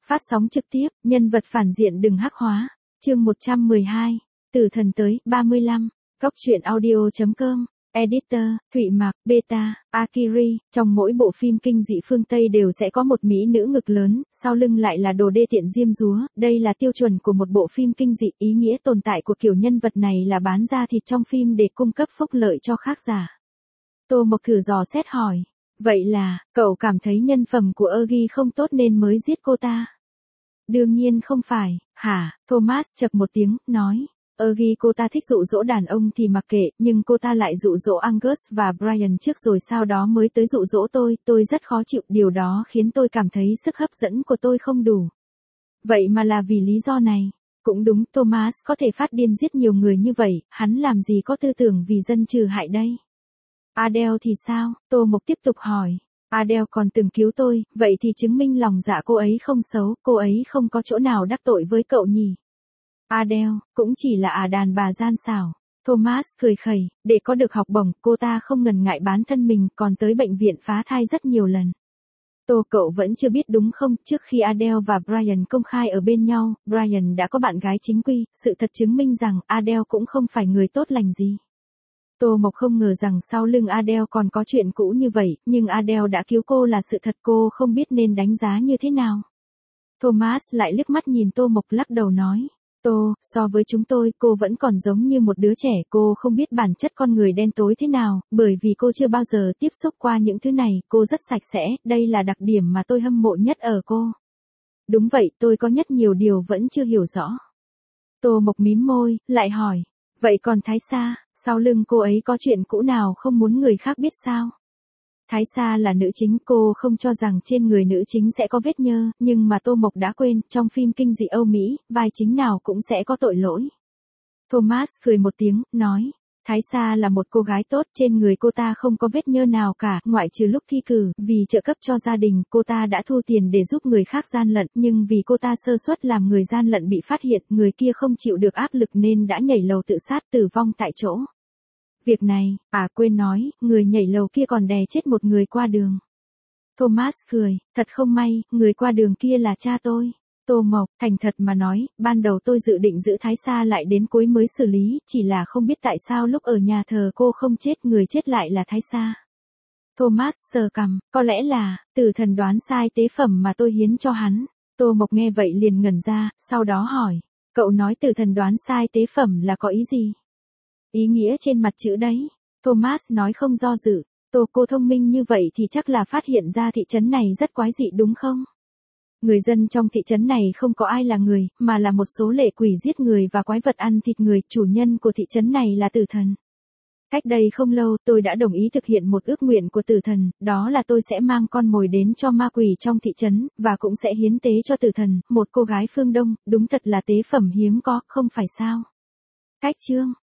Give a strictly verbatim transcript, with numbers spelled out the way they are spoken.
Phát sóng trực tiếp, nhân vật phản diện đừng hắc hóa. Chương một trăm mười hai. Tử thần tới, ba mươi lăm. Góc truyện audio chấm com. Editor, Thụy Mạc, Beta, Akiri. Trong mỗi bộ phim kinh dị phương Tây đều sẽ có một mỹ nữ ngực lớn, sau lưng lại là đồ đê tiện diêm dúa. Đây là tiêu chuẩn của một bộ phim kinh dị. Ý nghĩa tồn tại của kiểu nhân vật này là bán da thịt trong phim để cung cấp phúc lợi cho khán giả. Tô Mộc thử dò xét hỏi. Vậy là, cậu cảm thấy nhân phẩm của Ergi không tốt nên mới giết cô ta? Đương nhiên không phải, hả? Thomas chậc một tiếng, nói. Ergi cô ta thích dụ dỗ đàn ông thì mặc kệ, nhưng cô ta lại dụ dỗ Angus và Brian trước rồi sau đó mới tới dụ dỗ tôi, tôi rất khó chịu, điều đó khiến tôi cảm thấy sức hấp dẫn của tôi không đủ. Vậy mà là vì lý do này. Cũng đúng, Thomas có thể phát điên giết nhiều người như vậy, hắn làm gì có tư tưởng vì dân trừ hại đây? Adele thì sao? Tô Mộc tiếp tục hỏi. Adele còn từng cứu tôi, vậy thì chứng minh lòng dạ cô ấy không xấu, cô ấy không có chỗ nào đắc tội với cậu nhỉ? Adele, cũng chỉ là à đàn bà gian xảo. Thomas cười khẩy, để có được học bổng, cô ta không ngần ngại bán thân mình, còn tới bệnh viện phá thai rất nhiều lần. Tô cậu vẫn chưa biết đúng không, trước khi Adele và Brian công khai ở bên nhau, Brian đã có bạn gái chính quy, sự thật chứng minh rằng Adele cũng không phải người tốt lành gì. Tô Mộc không ngờ rằng sau lưng Adele còn có chuyện cũ như vậy, nhưng Adele đã cứu cô là sự thật, cô không biết nên đánh giá như thế nào. Thomas lại liếc mắt nhìn Tô Mộc lắc đầu nói. Tô, so với chúng tôi, cô vẫn còn giống như một đứa trẻ, cô không biết bản chất con người đen tối thế nào, bởi vì cô chưa bao giờ tiếp xúc qua những thứ này, cô rất sạch sẽ, đây là đặc điểm mà tôi hâm mộ nhất ở cô. Đúng vậy, tôi có rất nhiều điều vẫn chưa hiểu rõ. Tô Mộc mím môi, lại hỏi. Vậy còn Thái Sa, sau lưng cô ấy có chuyện cũ nào không muốn người khác biết sao? Thái Sa là nữ chính, cô không cho rằng trên người nữ chính sẽ có vết nhơ, nhưng mà Tô Mộc đã quên, trong phim kinh dị Âu Mỹ, vai chính nào cũng sẽ có tội lỗi. Thomas cười một tiếng, nói. Thái Sa là một cô gái tốt, trên người cô ta không có vết nhơ nào cả, ngoại trừ lúc thi cử, vì trợ cấp cho gia đình, cô ta đã thu tiền để giúp người khác gian lận, nhưng vì cô ta sơ suất làm người gian lận bị phát hiện, người kia không chịu được áp lực nên đã nhảy lầu tự sát tử vong tại chỗ. Việc này, à quên nói, người nhảy lầu kia còn đè chết một người qua đường. Thomas cười, thật không may, người qua đường kia là cha tôi. Tô Mộc, thành thật mà nói, ban đầu tôi dự định giữ Thái Sa lại đến cuối mới xử lý, chỉ là không biết tại sao lúc ở nhà thờ cô không chết, người chết lại là Thái Sa. Thomas sờ cằm, có lẽ là, tử thần đoán sai tế phẩm mà tôi hiến cho hắn. Tô Mộc nghe vậy liền ngẩn ra, sau đó hỏi, cậu nói tử thần đoán sai tế phẩm là có ý gì? Ý nghĩa trên mặt chữ đấy. Thomas nói không do dự, Tô cô thông minh như vậy thì chắc là phát hiện ra thị trấn này rất quái dị đúng không? Người dân trong thị trấn này không có ai là người, mà là một số lệ quỷ giết người và quái vật ăn thịt người, chủ nhân của thị trấn này là tử thần. Cách đây không lâu, tôi đã đồng ý thực hiện một ước nguyện của tử thần, đó là tôi sẽ mang con mồi đến cho ma quỷ trong thị trấn, và cũng sẽ hiến tế cho tử thần, một cô gái phương Đông, đúng thật là tế phẩm hiếm có, không phải sao? Cách chương